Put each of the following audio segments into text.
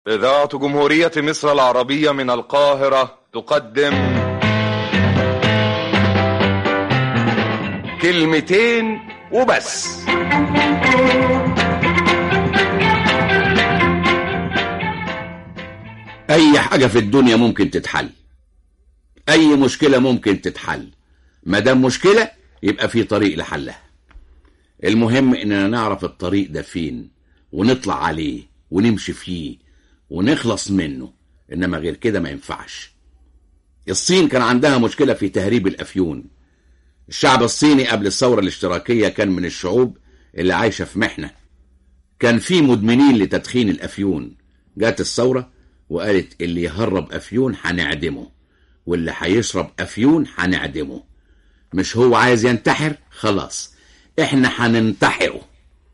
إذاعة جمهورية مصر العربية من القاهرة تقدم كلمتين وبس. أي حاجة في الدنيا ممكن تتحل، أي مشكلة ممكن تتحل، مادام مشكلة يبقى في طريق لحلها. المهم إننا نعرف الطريق ده فين ونطلع عليه ونمشي فيه ونخلص منه، إنما غير كده ما ينفعش. الصين كان عندها مشكلة في تهريب الأفيون. الشعب الصيني قبل الثورة الاشتراكية كان من الشعوب اللي عايشة في محنة، كان في مدمنين لتدخين الأفيون. جات الثورة وقالت اللي يهرب أفيون هنعدمه، واللي هيشرب أفيون هنعدمه. مش هو عايز ينتحر؟ خلاص احنا هننتحره.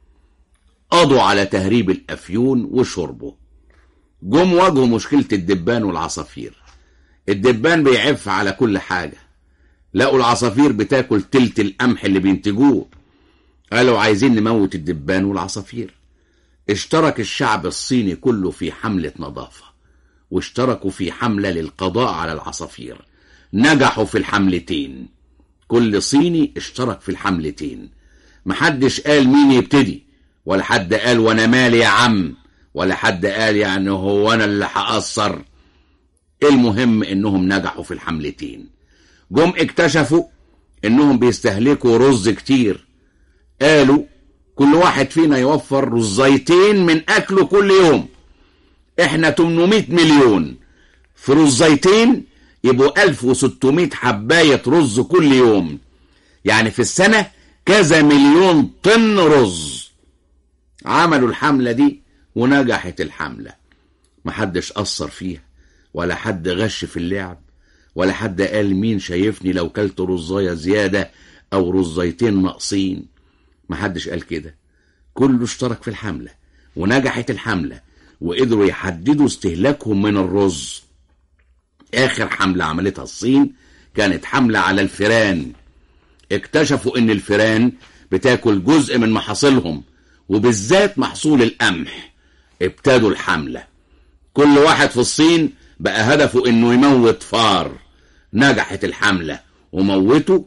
قضوا على تهريب الأفيون وشربه. جم واجهوا مشكلة الدبان والعصافير. الدبان بيعف على كل حاجة، لقوا العصافير بتاكل تلت القمح اللي بينتجوه، قالوا عايزين نموت الدبان والعصافير. اشترك الشعب الصيني كله في حملة نظافة، واشتركوا في حملة للقضاء على العصافير. نجحوا في الحملتين، كل صيني اشترك في الحملتين. محدش قال مين يبتدي، ولا حد قال وانا مالي يا عم، ولا حد قال يعني هو انا اللي هقصر. المهم انهم نجحوا في الحملتين. جم اكتشفوا انهم بيستهلكوا رز كتير، قالوا كل واحد فينا يوفر رزيتين من اكله كل يوم. احنا 800 مليون، في رزيتين يبقوا 1600 حباية رز كل يوم، يعني في السنة كذا مليون طن رز. عملوا الحملة دي ونجحت الحملة، محدش قصر فيها، ولا حد غش في اللعب، ولا حد قال مين شايفني لو كلت رزاية زيادة او رزيتين ناقصين. محدش قال كده، كله اشترك في الحملة ونجحت الحملة، وقدروا يحددوا استهلاكهم من الرز. اخر حملة عملتها الصين كانت حملة على الفيران. اكتشفوا ان الفيران بتاكل جزء من محاصيلهم، وبالذات محصول القمح. ابتدوا الحملة، كل واحد في الصين بقى هدفه انه يموت فار. نجحت الحملة وموتوا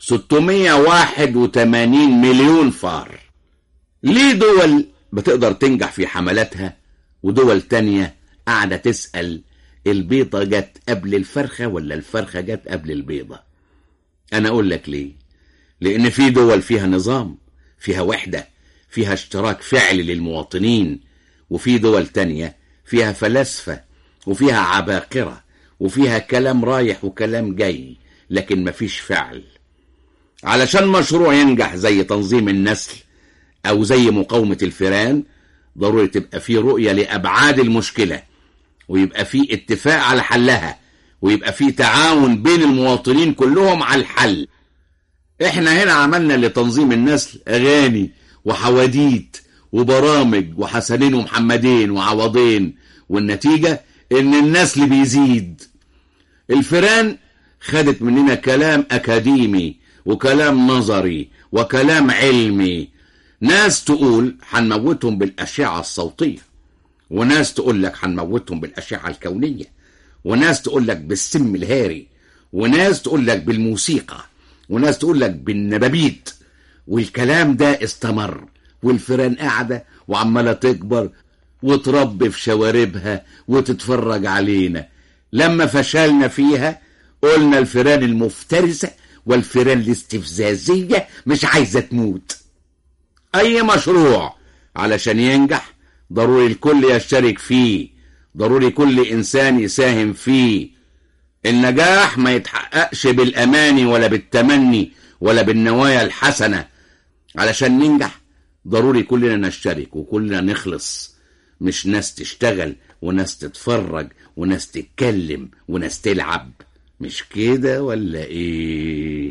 681 مليون فار. ليه دول بتقدر تنجح في حملاتها ودول تانية قاعدة تسأل البيضة جت قبل الفرخة ولا الفرخة جت قبل البيضة؟ انا اقول لك ليه. لان في دول فيها نظام، فيها وحدة، فيها اشتراك فعلي للمواطنين، وفي دول تانية فيها فلاسفة وفيها عباقرة وفيها كلام رايح وكلام جاي، لكن مفيش فعل. علشان مشروع ينجح زي تنظيم النسل او زي مقاومة الفيران، ضروري تبقى فيه رؤية لأبعاد المشكلة، ويبقى فيه اتفاق على حلها، ويبقى فيه تعاون بين المواطنين كلهم على الحل. احنا هنا عملنا لتنظيم النسل اغاني وحواديت وبرامج وحسنين ومحمدين وعوضين، والنتيجة ان النسل بيزيد. الفيران خدت مننا كلام اكاديمي وكلام نظري وكلام علمي. ناس تقول هنموتهم بالاشعة الصوتية، وناس تقول لك هنموتهم بالاشعة الكونية، وناس تقول لك بالسم الهاري، وناس تقول لك بالموسيقى، وناس تقول لك بالنبابيت. والكلام ده استمر، والفيران قاعدة وعمالة تكبر وتربي في شواربها وتتفرج علينا. لما فشلنا فيها قلنا الفيران المفترسة والفيران الاستفزازية مش عايزة تموت. اي مشروع علشان ينجح ضروري الكل يشترك فيه، ضروري كل انسان يساهم فيه. النجاح ما يتحققش بالاماني ولا بالتمني ولا بالنوايا الحسنة. علشان ننجح ضروري كلنا نشترك وكلنا نخلص، مش ناس تشتغل وناس تتفرج وناس تتكلم وناس تلعب. مش كده ولا ايه؟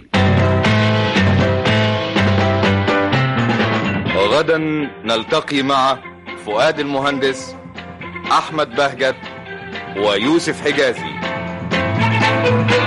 وغدا نلتقي مع فؤاد المهندس، أحمد بهجت، ويوسف حجازي.